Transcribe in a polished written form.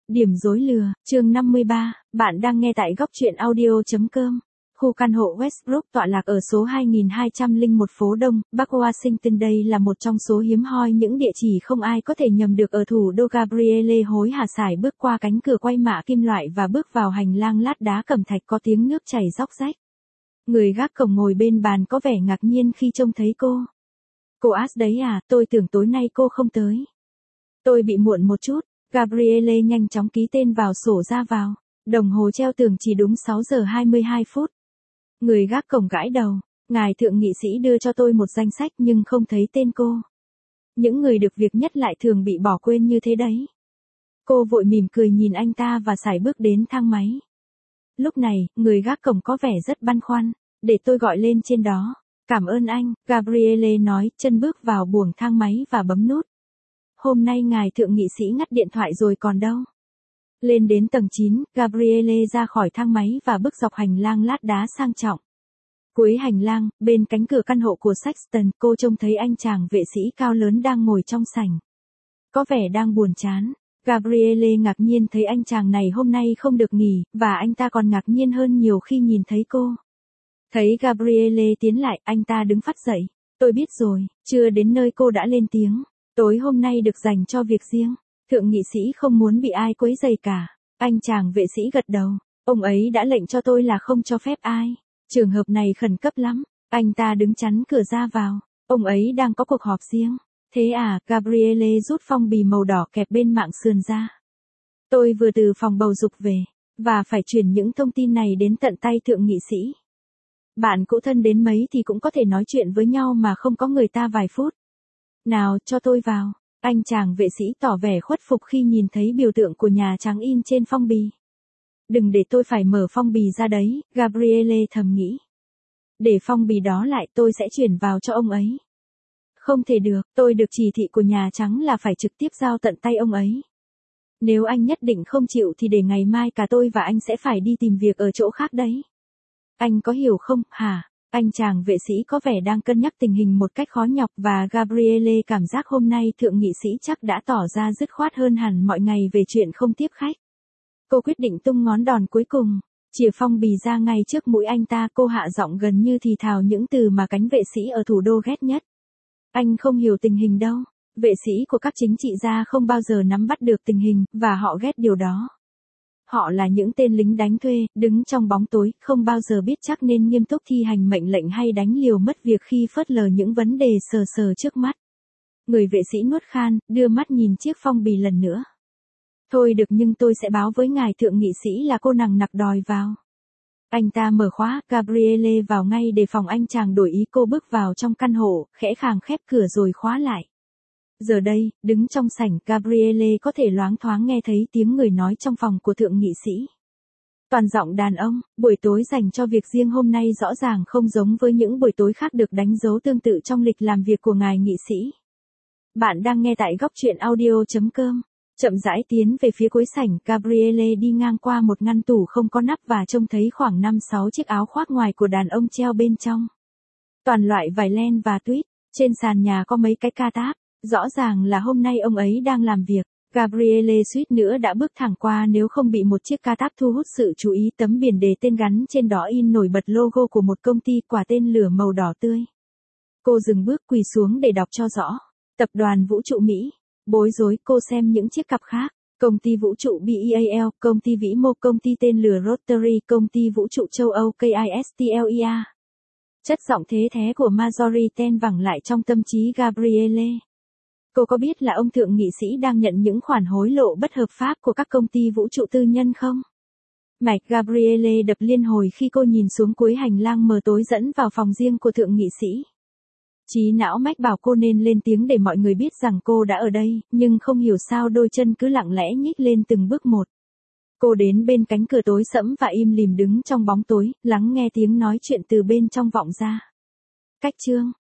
Điểm rối lừa, chương 53, bạn đang nghe tại góc truyện audio.com. Khu căn hộ Westbrook tọa lạc ở số 2201 phố Đông, Bắc Washington. Đây là một trong số hiếm hoi những địa chỉ không ai có thể nhầm được ở thủ đô. Gabrielle hối hả sải bước qua cánh cửa quay mạ kim loại và bước vào hành lang lát đá cẩm thạch có tiếng nước chảy róc rách. Người gác cổng ngồi bên bàn có vẻ ngạc nhiên khi trông thấy cô. Cô Ash đấy à, tôi tưởng tối nay cô không tới. Tôi bị muộn một chút. Gabrielle nhanh chóng ký tên vào sổ ra vào. Đồng hồ treo tường chỉ đúng 6 giờ 22 phút. Người gác cổng gãi đầu. Ngài thượng nghị sĩ đưa cho tôi một danh sách nhưng không thấy tên cô. Những người được việc nhất lại thường bị bỏ quên như thế đấy. Cô vội mỉm cười nhìn anh ta và sải bước đến thang máy. Lúc này, người gác cổng có vẻ rất băn khoăn. Để tôi gọi lên trên đó. Cảm ơn anh, Gabrielle nói, chân bước vào buồng thang máy và bấm nút. Hôm nay ngài thượng nghị sĩ ngắt điện thoại rồi còn đâu. Lên đến tầng 9, Gabrielle ra khỏi thang máy và bước dọc hành lang lát đá sang trọng. Cuối hành lang, bên cánh cửa căn hộ của Sexton, cô trông thấy anh chàng vệ sĩ cao lớn đang ngồi trong sảnh. Có vẻ đang buồn chán. Gabrielle ngạc nhiên thấy anh chàng này hôm nay không được nghỉ, và anh ta còn ngạc nhiên hơn nhiều khi nhìn thấy cô. Thấy Gabrielle tiến lại, anh ta đứng phắt dậy. Tôi biết rồi, chưa đến nơi cô đã lên tiếng. Tối hôm nay được dành cho việc riêng. Thượng nghị sĩ không muốn bị ai quấy rầy cả. Anh chàng vệ sĩ gật đầu. Ông ấy đã lệnh cho tôi là không cho phép ai. Trường hợp này khẩn cấp lắm. Anh ta đứng chắn cửa ra vào. Ông ấy đang có cuộc họp riêng. Thế à, Gabrielle rút phong bì màu đỏ kẹp bên mạng sườn ra. Tôi vừa từ phòng bầu dục về. Và phải chuyển những thông tin này đến tận tay thượng nghị sĩ. Bạn cũ thân đến mấy thì cũng có thể nói chuyện với nhau mà không có người ta vài phút. Nào, cho tôi vào. Anh chàng vệ sĩ tỏ vẻ khuất phục khi nhìn thấy biểu tượng của Nhà Trắng in trên phong bì. Đừng để tôi phải mở phong bì ra đấy, Gabrielle thầm nghĩ. Để phong bì đó lại, tôi sẽ chuyển vào cho ông ấy. Không thể được, tôi được chỉ thị của Nhà Trắng là phải trực tiếp giao tận tay ông ấy. Nếu anh nhất định không chịu thì để ngày mai cả tôi và anh sẽ phải đi tìm việc ở chỗ khác đấy. Anh có hiểu không, hả? Anh chàng vệ sĩ có vẻ đang cân nhắc tình hình một cách khó nhọc và Gabrielle cảm giác hôm nay thượng nghị sĩ chắc đã tỏ ra dứt khoát hơn hẳn mọi ngày về chuyện không tiếp khách. Cô quyết định tung ngón đòn cuối cùng, chìa phong bì ra ngay trước mũi anh ta. Cô hạ giọng gần như thì thào những từ mà cánh vệ sĩ ở thủ đô ghét nhất. Anh không hiểu tình hình đâu. Vệ sĩ của các chính trị gia không bao giờ nắm bắt được tình hình, và họ ghét điều đó. Họ là những tên lính đánh thuê, đứng trong bóng tối, không bao giờ biết chắc nên nghiêm túc thi hành mệnh lệnh hay đánh liều mất việc khi phớt lờ những vấn đề sờ sờ trước mắt. Người vệ sĩ nuốt khan, đưa mắt nhìn chiếc phong bì lần nữa. Thôi được, nhưng tôi sẽ báo với ngài thượng nghị sĩ là cô nằng nặc đòi vào. Anh ta mở khóa, Gabrielle vào ngay để phòng anh chàng đổi ý. Cô bước vào trong căn hộ, khẽ khàng khép cửa rồi khóa lại. Giờ đây, đứng trong sảnh, Gabrielle có thể loáng thoáng nghe thấy tiếng người nói trong phòng của thượng nghị sĩ. Toàn giọng đàn ông, buổi tối dành cho việc riêng hôm nay rõ ràng không giống với những buổi tối khác được đánh dấu tương tự trong lịch làm việc của ngài nghị sĩ. Bạn đang nghe tại góc truyện audio.com. Chậm rãi tiến về phía cuối sảnh, Gabrielle đi ngang qua một ngăn tủ không có nắp và trông thấy khoảng 5-6 chiếc áo khoác ngoài của đàn ông treo bên trong. Toàn loại vải len và tweed, trên sàn nhà có mấy cái ca táp. Rõ ràng là hôm nay ông ấy đang làm việc. Gabrielle suýt nữa đã bước thẳng qua nếu không bị một chiếc ca táp thu hút sự chú ý. Tấm biển đề tên gắn trên đó in nổi bật logo của một công ty, quả tên lửa màu đỏ tươi. Cô dừng bước, quỳ xuống để đọc cho rõ. Tập đoàn Vũ trụ Mỹ. Bối rối, cô xem những chiếc cặp khác. Công ty vũ trụ BEAL, công ty vĩ mô, công ty tên lửa Rotary, công ty vũ trụ châu Âu KISTLEA. Chất giọng thế thế của Marjorie Ten vẳng lại trong tâm trí Gabrielle. Cô có biết là ông thượng nghị sĩ đang nhận những khoản hối lộ bất hợp pháp của các công ty vũ trụ tư nhân không? Mạch Gabrielle đập liên hồi khi cô nhìn xuống cuối hành lang mờ tối dẫn vào phòng riêng của thượng nghị sĩ. Trí não mách bảo cô nên lên tiếng để mọi người biết rằng cô đã ở đây, nhưng không hiểu sao đôi chân cứ lặng lẽ nhích lên từng bước một. Cô đến bên cánh cửa tối sẫm và im lìm đứng trong bóng tối, lắng nghe tiếng nói chuyện từ bên trong vọng ra. Cách chương